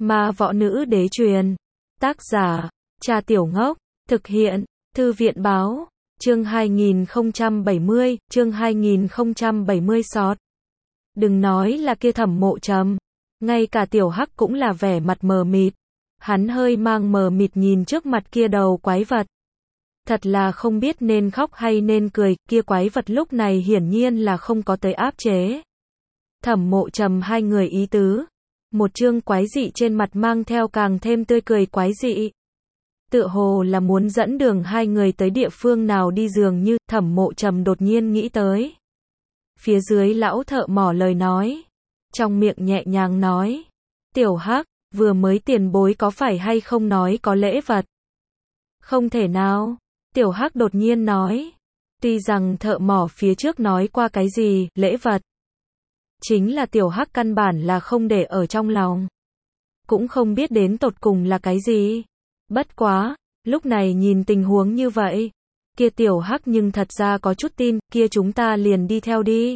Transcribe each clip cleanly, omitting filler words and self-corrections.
Ma võ nữ đế truyền. Tác giả, Cha Tiểu Ngốc. Thực hiện, Thư viện báo. Chương 2070, chương 2070 sọt. Đừng nói là kia Thẩm Mộ Trầm, ngay cả Tiểu Hắc cũng là vẻ mặt mờ mịt. Hắn hơi mang mờ mịt nhìn trước mặt kia đầu quái vật. Thật là không biết nên khóc hay nên cười, kia quái vật lúc này hiển nhiên là không có tới áp chế. Thẩm Mộ Trầm hai người ý tứ. Một chương quái dị trên mặt mang theo càng thêm tươi cười quái dị. Tựa hồ là muốn dẫn đường hai người tới địa phương nào đi, dường như Thẩm Mộ Trầm đột nhiên nghĩ tới. Phía dưới lão thợ mỏ lời nói. Trong miệng nhẹ nhàng nói. Tiểu Hắc, vừa mới tiền bối có phải hay không nói có lễ vật? Không thể nào. Tiểu Hắc đột nhiên nói. Tuy rằng thợ mỏ phía trước nói qua cái gì, lễ vật. Chính là Tiểu Hắc căn bản là không để ở trong lòng. Cũng không biết đến tột cùng là cái gì. Bất quá, lúc này nhìn tình huống như vậy. Kia Tiểu Hắc nhưng thật ra có chút tin, kia chúng ta liền đi theo đi.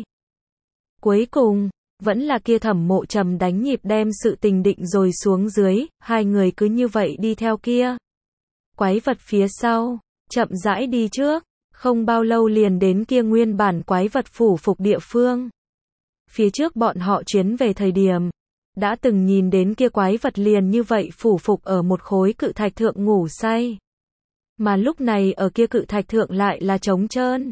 Cuối cùng, vẫn là kia Thẩm Mộ Trầm đánh nhịp đem sự tình định rồi xuống dưới, hai người cứ như vậy đi theo kia. Quái vật phía sau, chậm rãi đi trước, không bao lâu liền đến kia nguyên bản quái vật phủ phục địa phương. Phía trước bọn họ chuyến về thời điểm, đã từng nhìn đến kia quái vật liền như vậy phủ phục ở một khối cự thạch thượng ngủ say. Mà lúc này ở kia cự thạch thượng lại là trống trơn.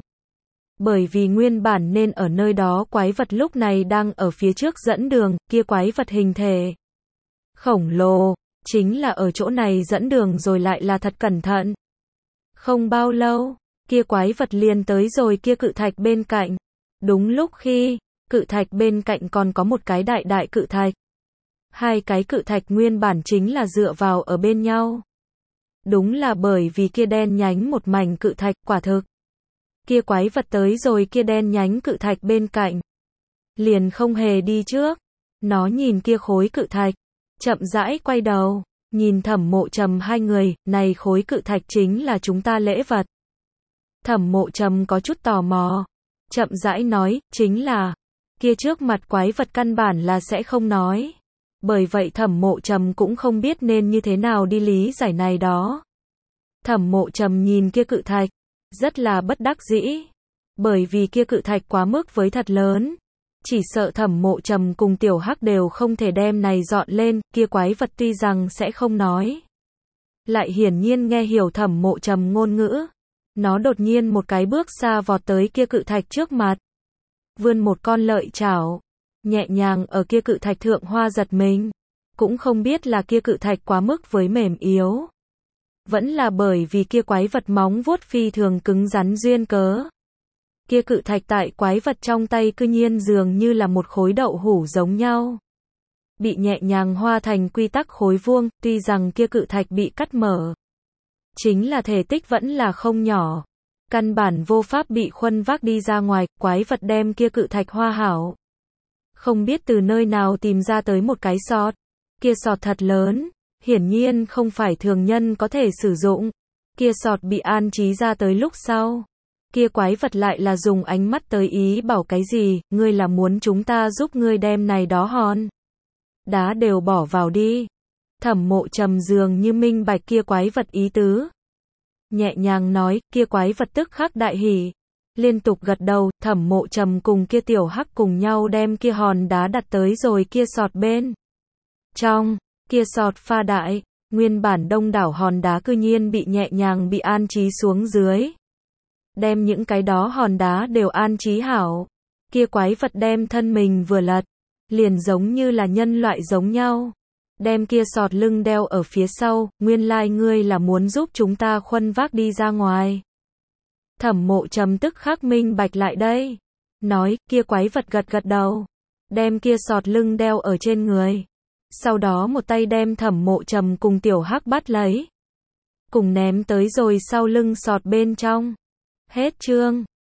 Bởi vì nguyên bản nên ở nơi đó quái vật lúc này đang ở phía trước dẫn đường, kia quái vật hình thể khổng lồ, chính là ở chỗ này dẫn đường rồi lại là thật cẩn thận. Không bao lâu, kia quái vật liền tới rồi kia cự thạch bên cạnh. Đúng lúc khi, cự thạch bên cạnh còn có một cái đại đại cự thạch. Hai cái cự thạch nguyên bản chính là dựa vào ở bên nhau. Đúng là bởi vì kia đen nhánh một mảnh cự thạch, quả thực. Kia quái vật tới rồi kia đen nhánh cự thạch bên cạnh. Liền không hề đi trước. Nó nhìn kia khối cự thạch. Chậm rãi quay đầu. Nhìn Thẩm Mộ Trầm hai người, này khối cự thạch chính là chúng ta lễ vật. Thẩm Mộ Trầm có chút tò mò. Chậm rãi nói, chính là. Kia trước mặt quái vật căn bản là sẽ không nói. Bởi vậy Thẩm Mộ Trầm cũng không biết nên như thế nào đi lý giải này đó. Thẩm Mộ Trầm nhìn kia cự thạch. Rất là bất đắc dĩ. Bởi vì kia cự thạch quá mức với thật lớn. Chỉ sợ Thẩm Mộ Trầm cùng Tiểu Hắc đều không thể đem này dọn lên, kia quái vật tuy rằng sẽ không nói. Lại hiển nhiên nghe hiểu Thẩm Mộ Trầm ngôn ngữ. Nó đột nhiên một cái bước xa vọt tới kia cự thạch trước mặt. Vươn một con lợi chảo. Nhẹ nhàng ở kia cự thạch thượng hoa giật mình. Cũng không biết là kia cự thạch quá mức với mềm yếu. Vẫn là bởi vì kia quái vật móng vuốt phi thường cứng rắn duyên cớ. Kia cự thạch tại quái vật trong tay cư nhiên dường như là một khối đậu hũ giống nhau. Bị nhẹ nhàng hoa thành quy tắc khối vuông, tuy rằng kia cự thạch bị cắt mở. Chính là thể tích vẫn là không nhỏ. Căn bản vô pháp bị khuân vác đi ra ngoài, quái vật đem kia cự thạch hoa hảo. Không biết từ nơi nào tìm ra tới một cái sọt. Kia sọt thật lớn. Hiển nhiên không phải thường nhân có thể sử dụng. Kia sọt bị an trí ra tới lúc sau. Kia quái vật lại là dùng ánh mắt tới ý bảo cái gì, ngươi là muốn chúng ta giúp ngươi đem này đó hòn đá đều bỏ vào đi. Thẩm Mộ Trầm dường như minh bạch kia quái vật ý tứ. Nhẹ nhàng nói, kia quái vật tức khắc đại hỉ. Liên tục gật đầu, Thẩm Mộ Trầm cùng kia Tiểu Hắc cùng nhau đem kia hòn đá đặt tới rồi kia sọt bên. Trong kia sọt pha đại, nguyên bản đông đảo hòn đá cư nhiên bị nhẹ nhàng bị an trí xuống dưới. Đem những cái đó hòn đá đều an trí hảo. Kia quái vật đem thân mình vừa lật. Liền giống như là nhân loại giống nhau. Đem kia sọt lưng đeo ở phía sau, nguyên lai ngươi là muốn giúp chúng ta khuân vác đi ra ngoài. Thẩm Mộ Trầm tức khắc minh bạch lại đây. Nói, kia quái vật gật gật đầu. Đem kia sọt lưng đeo ở trên người. Sau đó một tay đem Thẩm Mộ Trầm cùng Tiểu Hắc bắt lấy. Cùng ném tới rồi sau lưng sọt bên trong. Hết chương.